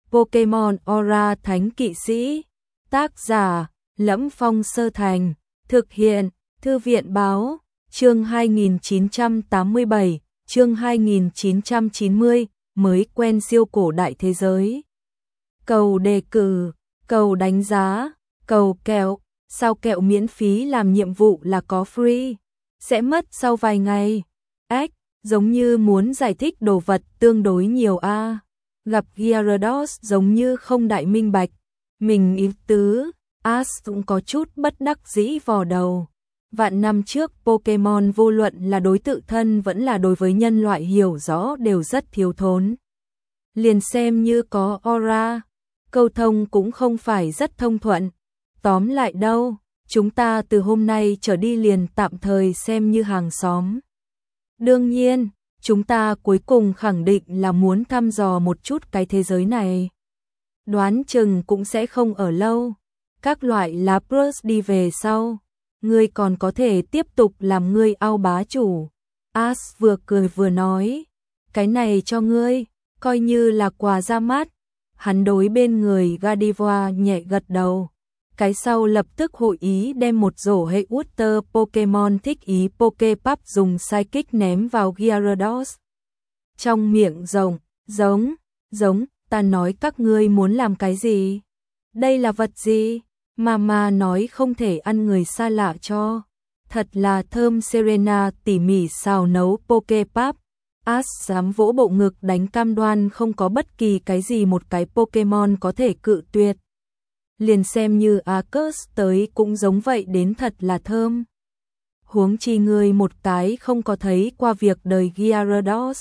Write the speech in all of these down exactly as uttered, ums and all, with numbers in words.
Pokemon Aura Thánh Kỵ Sĩ. Tác giả: Lẫm Phong Sơ Thành. Thực hiện: Thư viện báo. Chương hai nghìn chín trăm tám mươi bảy, chương hai nghìn chín trăm chín mươi, mới quen siêu cổ đại thế giới. Cầu đề cử, cầu đánh giá, cầu kẹo, sao kẹo miễn phí làm nhiệm vụ là có free, sẽ mất sau vài ngày. Ếch, giống như muốn giải thích đồ vật tương đối nhiều a. À. Gặp Gyarados giống như không đại minh bạch, mình ý tứ, Ash cũng có chút bất đắc dĩ vò đầu. Vạn năm trước Pokemon vô luận là đối tự thân vẫn là đối với nhân loại hiểu rõ đều rất thiếu thốn. Liền xem như có Aura, câu thông cũng không phải rất thông thuận. Tóm lại đâu, chúng ta từ hôm nay trở đi liền tạm thời xem như hàng xóm. Đương nhiên, chúng ta cuối cùng khẳng định là muốn thăm dò một chút cái thế giới này. Đoán chừng cũng sẽ không ở lâu. Các loại Lapras đi về sau, ngươi còn có thể tiếp tục làm ngươi ao bá chủ. Ash vừa cười vừa nói, cái này cho ngươi, coi như là quà ra mắt. Hắn đối bên người Gardevoir nhẹ gật đầu. Cái sau lập tức hội ý đem một rổ hệ Water Pokemon thích ý Poképap dùng Psychic ném vào Gyarados. Trong miệng rồng, giống, giống, ta nói các ngươi muốn làm cái gì? Đây là vật gì? Mama nói không thể ăn người xa lạ cho. Thật là thơm. Serena tỉ mỉ xào nấu Poképap. Ash dám vỗ bộ ngực đánh cam đoan không có bất kỳ cái gì một cái Pokemon có thể cự tuyệt. Liền xem như Arceus tới cũng giống vậy, đến thật là thơm. Huống chi người một cái không có thấy qua việc đời Gyarados.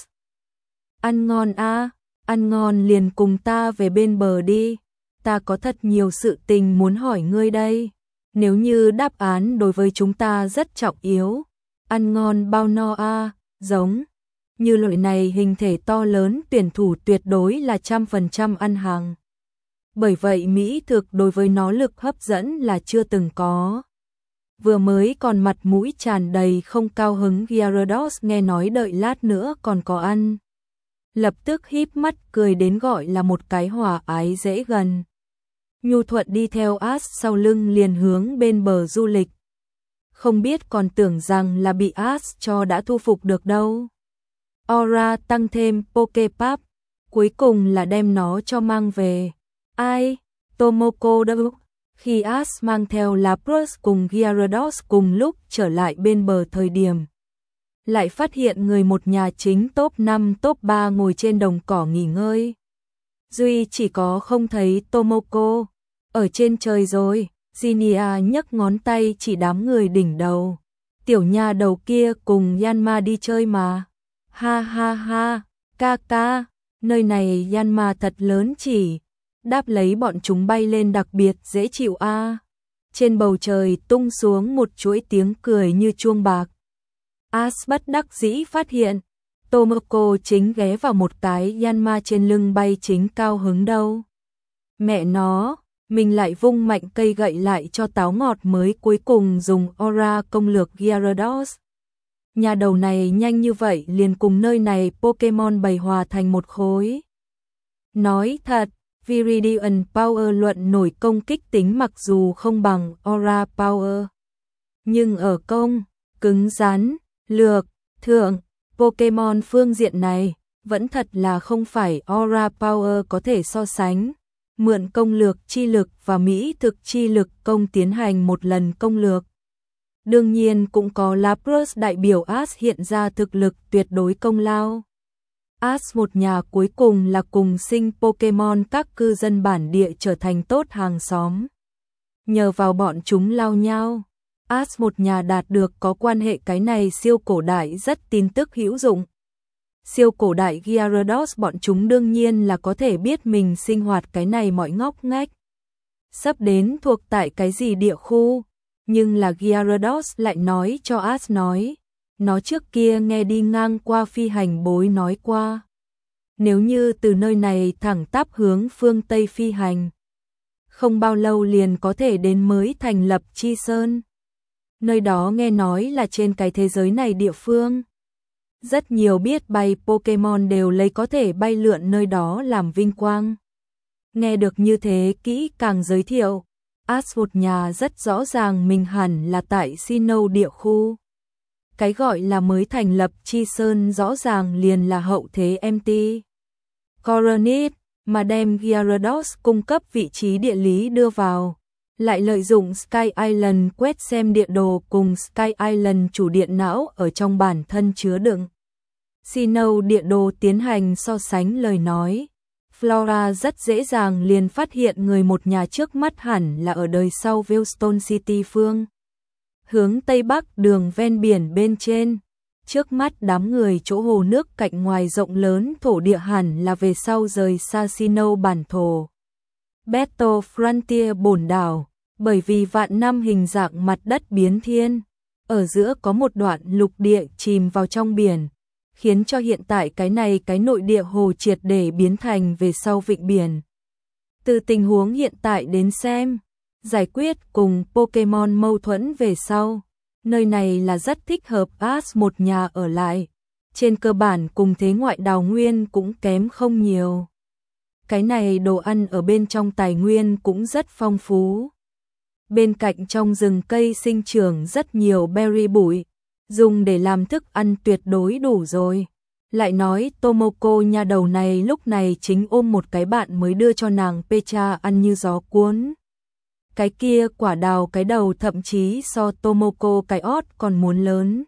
Ăn ngon a, à, ăn ngon liền cùng ta về bên bờ đi. Ta có thật nhiều sự tình muốn hỏi ngươi đây. Nếu như đáp án đối với chúng ta rất trọng yếu. Ăn ngon bao no a, à, giống. Như loại này hình thể to lớn tuyển thủ tuyệt đối là trăm phần trăm ăn hàng. Bởi vậy mỹ thực đối với nó lực hấp dẫn là chưa từng có. Vừa mới còn mặt mũi tràn đầy không cao hứng Gyarados nghe nói đợi lát nữa còn có ăn. Lập tức híp mắt cười đến gọi là một cái hòa ái dễ gần. Nhu thuận đi theo Ash sau lưng liền hướng bên bờ du lịch. Không biết còn tưởng rằng là bị Ash cho đã thu phục được đâu. Aura tăng thêm Poképap, cuối cùng là đem nó cho mang về. Ai? Tomoko đâu? Khi Ash mang theo Lapras cùng Gyarados cùng lúc trở lại bên bờ thời điểm, lại phát hiện người một nhà chính top năm top ba ngồi trên đồng cỏ nghỉ ngơi. Duy chỉ có không thấy Tomoko. Ở trên trời rồi. Zinnia nhấc ngón tay chỉ đám người đỉnh đầu. Tiểu nha đầu kia cùng Yanma đi chơi mà. Ha ha ha, ca ca, nơi này Yanma thật lớn chỉ. Đáp lấy bọn chúng bay lên đặc biệt dễ chịu a. À. Trên bầu trời tung xuống một chuỗi tiếng cười như chuông bạc. Ash bất đắc dĩ phát hiện, Tomoko chính ghé vào một cái Yanma trên lưng bay chính cao hứng đâu. Mẹ nó, mình lại vung mạnh cây gậy lại cho táo ngọt mới cuối cùng dùng Aura công lược Gyarados. Nhà đầu này nhanh như vậy liền cùng nơi này Pokemon bầy hòa thành một khối. Nói thật, Viridian Power luận nổi công kích tính mặc dù không bằng Aura Power. Nhưng ở công, cứng rắn, lược, thượng, Pokemon phương diện này, vẫn thật là không phải Aura Power có thể so sánh. Mượn công lược chi lực và mỹ thực chi lực công tiến hành một lần công lược. Đương nhiên cũng có Lapras đại biểu Ash hiện ra thực lực tuyệt đối công lao. Ash một nhà cuối cùng là cùng sinh Pokemon các cư dân bản địa trở thành tốt hàng xóm. Nhờ vào bọn chúng lao nhau, Ash một nhà đạt được có quan hệ cái này siêu cổ đại rất tin tức hữu dụng. Siêu cổ đại Gyarados bọn chúng đương nhiên là có thể biết mình sinh hoạt cái này mọi ngóc ngách. Sắp đến thuộc tại cái gì địa khu, nhưng là Gyarados lại nói cho Ash nói. Nó trước kia nghe đi ngang qua phi hành bối nói qua. Nếu như từ nơi này thẳng tắp hướng phương Tây phi hành, không bao lâu liền có thể đến mới thành lập Chi Sơn. Nơi đó nghe nói là trên cái thế giới này địa phương. Rất nhiều biết bay Pokemon đều lấy có thể bay lượn nơi đó làm vinh quang. Nghe được như thế kỹ càng giới thiệu, Ash một nhà rất rõ ràng mình hẳn là tại Sinnoh địa khu. Cái gọi là mới thành lập Chi Sơn rõ ràng liền là hậu thế em tê Coronet, mà đem Gyarados cung cấp vị trí địa lý đưa vào, lại lợi dụng Sky Island quét xem địa đồ cùng Sky Island chủ điện não ở trong bản thân chứa đựng. Sinnoh địa đồ tiến hành so sánh lời nói. Flora rất dễ dàng liền phát hiện người một nhà trước mắt hẳn là ở đời sau Veilstone City phương. Hướng Tây Bắc đường ven biển bên trên. Trước mắt đám người chỗ hồ nước cạnh ngoài rộng lớn thổ địa hẳn là về sau rời xa Sinnoh bản thổ. Battle Frontier bổn đảo, bởi vì vạn năm hình dạng mặt đất biến thiên. Ở giữa có một đoạn lục địa chìm vào trong biển, khiến cho hiện tại cái này cái nội địa hồ triệt để biến thành về sau vịnh biển. Từ tình huống hiện tại đến xem, giải quyết cùng Pokemon mâu thuẫn về sau, nơi này là rất thích hợp Ash một nhà ở lại. Trên cơ bản cùng thế ngoại đào nguyên cũng kém không nhiều. Cái này đồ ăn ở bên trong tài nguyên cũng rất phong phú. Bên cạnh trong rừng cây sinh trưởng rất nhiều berry bụi, dùng để làm thức ăn tuyệt đối đủ rồi. Lại nói Tomoko nhà đầu này lúc này chính ôm một cái bạn mới đưa cho nàng Pecha ăn như gió cuốn. Cái kia quả đào cái đầu thậm chí so Tomoko cái ót còn muốn lớn.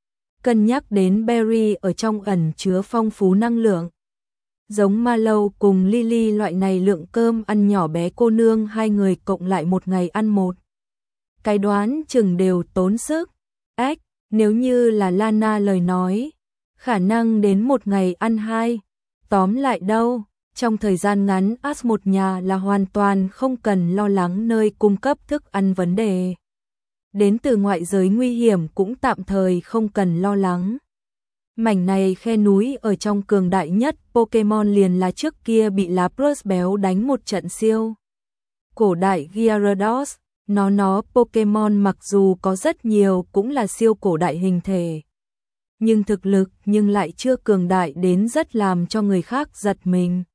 Cân nhắc đến berry ở trong ẩn chứa phong phú năng lượng. Giống Mallow cùng Lily loại này lượng cơm ăn nhỏ bé cô nương hai người cộng lại một ngày ăn một. Cái đoán chừng đều tốn sức. Ếch, nếu như là Lana lời nói, khả năng đến một ngày ăn hai. Tóm lại đâu, trong thời gian ngắn Ash một nhà là hoàn toàn không cần lo lắng nơi cung cấp thức ăn vấn đề. Đến từ ngoại giới nguy hiểm cũng tạm thời không cần lo lắng. Mảnh này khe núi ở trong cường đại nhất Pokemon liền là trước kia bị Lapras béo đánh một trận siêu. Cổ đại Gyarados, nó nó Pokemon mặc dù có rất nhiều cũng là siêu cổ đại hình thể. Nhưng thực lực nhưng lại chưa cường đại đến rất làm cho người khác giật mình.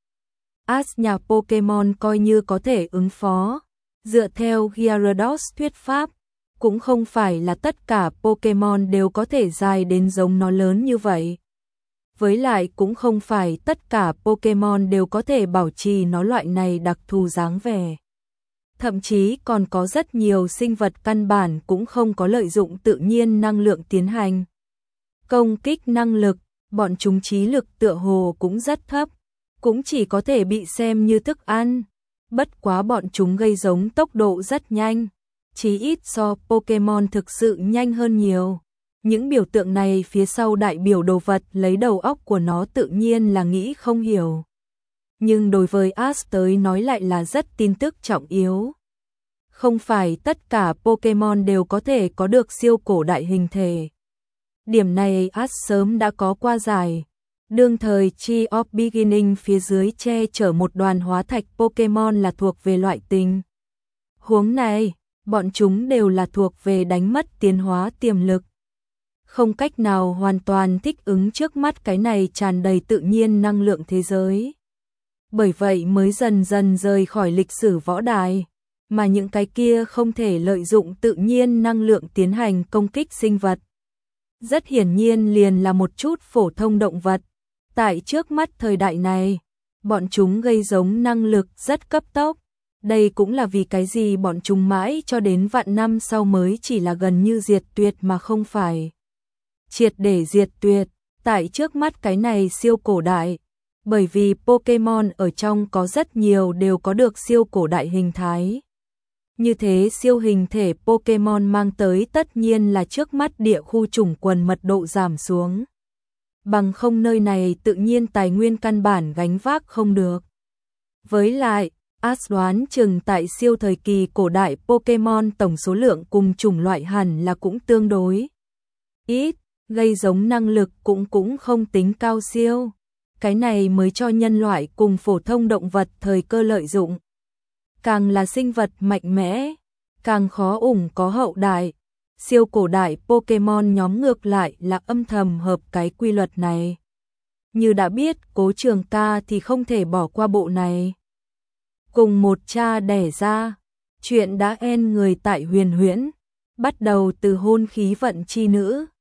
Ash nhà Pokemon coi như có thể ứng phó. Dựa theo Gyarados thuyết pháp, cũng không phải là tất cả Pokemon đều có thể dài đến giống nó lớn như vậy. Với lại cũng không phải tất cả Pokemon đều có thể bảo trì nó loại này đặc thù dáng vẻ. Thậm chí còn có rất nhiều sinh vật căn bản cũng không có lợi dụng tự nhiên năng lượng tiến hành. Công kích năng lực, bọn chúng trí lực tựa hồ cũng rất thấp, cũng chỉ có thể bị xem như thức ăn. Bất quá bọn chúng gây giống tốc độ rất nhanh, chí ít so Pokemon thực sự nhanh hơn nhiều. Những biểu tượng này phía sau đại biểu đồ vật lấy đầu óc của nó tự nhiên là nghĩ không hiểu. Nhưng đối với Ash tới nói lại là rất tin tức trọng yếu. Không phải tất cả Pokemon đều có thể có được siêu cổ đại hình thể. Điểm này Ash sớm đã có qua giải. Đương thời Tree of Beginning phía dưới che chở một đoàn hóa thạch Pokemon là thuộc về loại tình huống này, bọn chúng đều là thuộc về đánh mất tiến hóa tiềm lực. Không cách nào hoàn toàn thích ứng trước mắt cái này tràn đầy tự nhiên năng lượng thế giới. Bởi vậy mới dần dần rời khỏi lịch sử võ đài, mà những cái kia không thể lợi dụng tự nhiên năng lượng tiến hành công kích sinh vật. Rất hiển nhiên liền là một chút phổ thông động vật. Tại trước mắt thời đại này, bọn chúng gây giống năng lực rất cấp tốc. Đây cũng là vì cái gì bọn chúng mãi cho đến vạn năm sau mới chỉ là gần như diệt tuyệt mà không phải triệt để diệt tuyệt. Tại trước mắt cái này siêu cổ đại, bởi vì Pokemon ở trong có rất nhiều đều có được siêu cổ đại hình thái. Như thế siêu hình thể Pokemon mang tới tất nhiên là trước mắt địa khu chủng quần mật độ giảm xuống. Bằng không nơi này tự nhiên tài nguyên căn bản gánh vác không được. Với lại, Ash đoán chừng tại siêu thời kỳ cổ đại Pokemon tổng số lượng cùng chủng loại hẳn là cũng tương đối ít, gây giống năng lực cũng cũng không tính cao siêu. Cái này mới cho nhân loại cùng phổ thông động vật thời cơ lợi dụng. Càng là sinh vật mạnh mẽ, càng khó ủng có hậu đại. Siêu cổ đại Pokemon nhóm ngược lại là âm thầm hợp cái quy luật này. Như đã biết Cố Trường Ca thì không thể bỏ qua bộ này. cùng một cha đẻ ra. Chuyện đã en người tại Huyền Huyễn, bắt đầu từ hôn khí vận chi nữ,